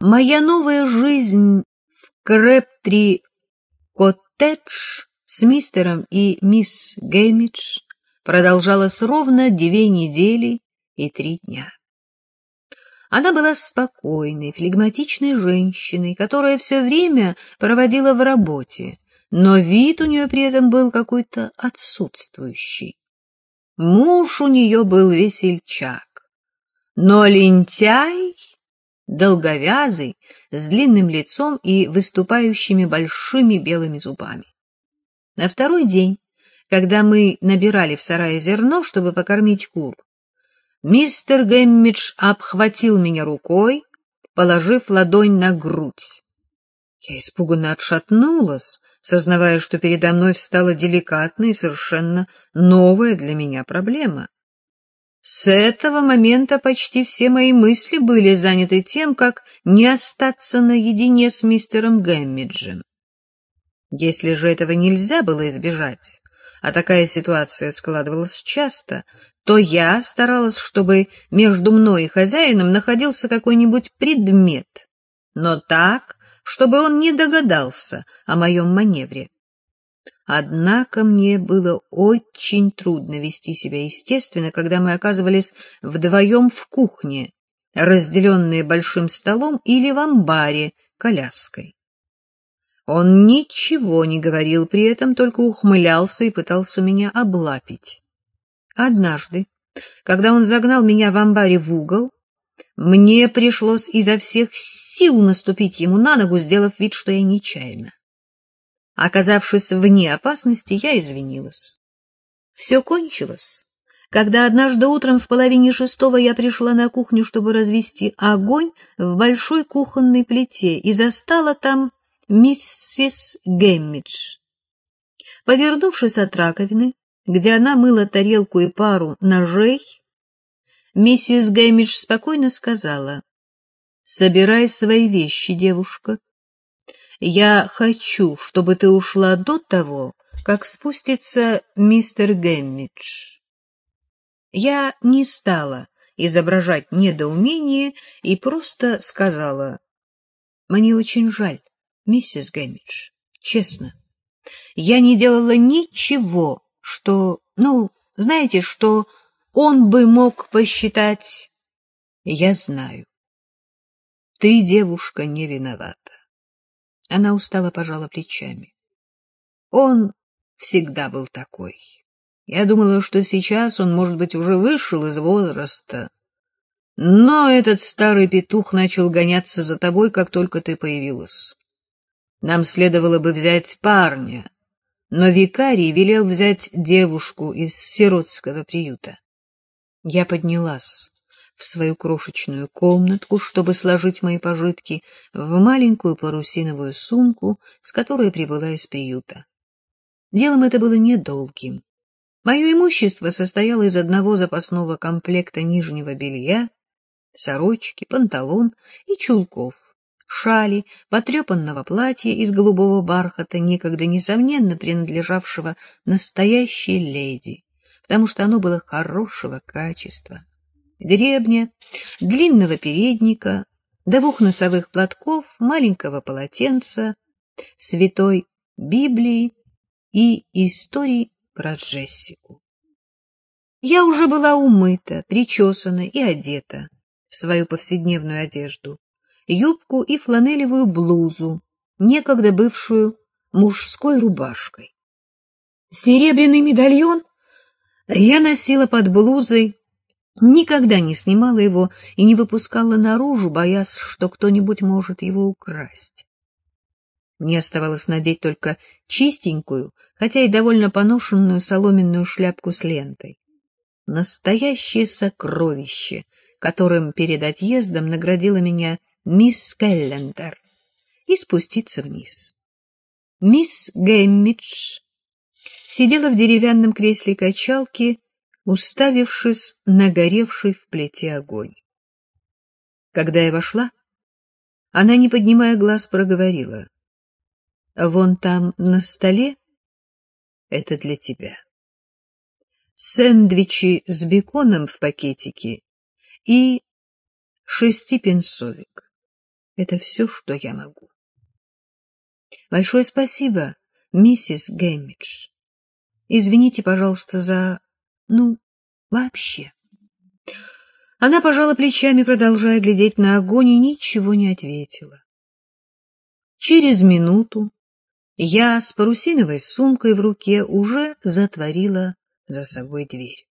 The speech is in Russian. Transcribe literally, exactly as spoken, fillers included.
Моя новая жизнь в Крэбтри-коттедж с мистером и мисс Геймидж продолжалась ровно две недели и три дня. Она была спокойной, флегматичной женщиной, которая все время проводила в работе, но вид у нее при этом был какой-то отсутствующий. Муж у нее был весельчак, но лентяй, долговязый, с длинным лицом и выступающими большими белыми зубами. На второй день, когда мы набирали в сарае зерно, чтобы покормить кур, мистер Гэммидж обхватил меня рукой, положив ладонь на грудь. Я испуганно отшатнулась, сознавая, что передо мной встала деликатная и совершенно новая для меня проблема. С этого момента почти все мои мысли были заняты тем, как не остаться наедине с мистером Гэммиджем. Если же этого нельзя было избежать, а такая ситуация складывалась часто, то я старалась, чтобы между мной и хозяином находился какой-нибудь предмет, но так, чтобы он не догадался о моем маневре. Однако мне было очень трудно вести себя естественно, когда мы оказывались вдвоем в кухне, разделенные большим столом, или в амбаре коляской. Он ничего не говорил при этом, только ухмылялся и пытался меня облапить. Однажды, когда он загнал меня в амбаре в угол, мне пришлось изо всех сил наступить ему на ногу, сделав вид, что я нечаянно. Оказавшись вне опасности, я извинилась. Все кончилось, когда однажды утром в половине шестого я пришла на кухню, чтобы развести огонь в большой кухонной плите, и застала там миссис Гэммидж. Повернувшись от раковины, где она мыла тарелку и пару ножей, миссис Гэммидж спокойно сказала: «Собирай свои вещи, девушка. Я хочу, чтобы ты ушла до того, как спустится мистер Гэммидж». Я не стала изображать недоумение и просто сказала: «Мне очень жаль, миссис Гэммидж, честно. Я не делала ничего, что, ну, знаете, что он бы мог посчитать...» «Я знаю. Ты, девушка, не виновата». Она устало пожала плечами. Он всегда был такой. Я думала, что сейчас он, может быть, уже вышел из возраста. Но этот старый петух начал гоняться за тобой, как только ты появилась. Нам следовало бы взять парня, но викарий велел взять девушку из сиротского приюта. Я поднялась в свою крошечную комнатку, чтобы сложить мои пожитки в маленькую парусиновую сумку, с которой прибыла из приюта. Делом это было недолгим. Мое имущество состояло из одного запасного комплекта нижнего белья, сорочки, панталон и чулков, шали, потрепанного платья из голубого бархата, некогда несомненно принадлежавшего настоящей леди, потому что оно было хорошего качества, гребня, длинного передника, двух носовых платков, маленького полотенца, святой Библии и истории про Джессику. Я уже была умыта, причесана и одета в свою повседневную одежду, юбку и фланелевую блузу, некогда бывшую мужской рубашкой. Серебряный медальон я носила под блузой, никогда не снимала его и не выпускала наружу, боясь, что кто-нибудь может его украсть. Мне оставалось надеть только чистенькую, хотя и довольно поношенную соломенную шляпку с лентой. Настоящее сокровище, которым перед отъездом наградила меня мисс Келлендер, и спуститься вниз. Мисс Гэммидж сидела в деревянном кресле качалки, уставившись на горевший в плите огонь. Когда я вошла, она, не поднимая глаз, проговорила: «Вон там на столе — это для тебя. Сэндвичи с беконом в пакетике и шестипенсовик. Это все, что я могу. Большое спасибо, миссис Гэмидж. Извините, пожалуйста, за... ну, вообще. Она пожала плечами, продолжая глядеть на огонь, и ничего не ответила. Через минуту я с парусиновой сумкой в руке уже затворила за собой дверь.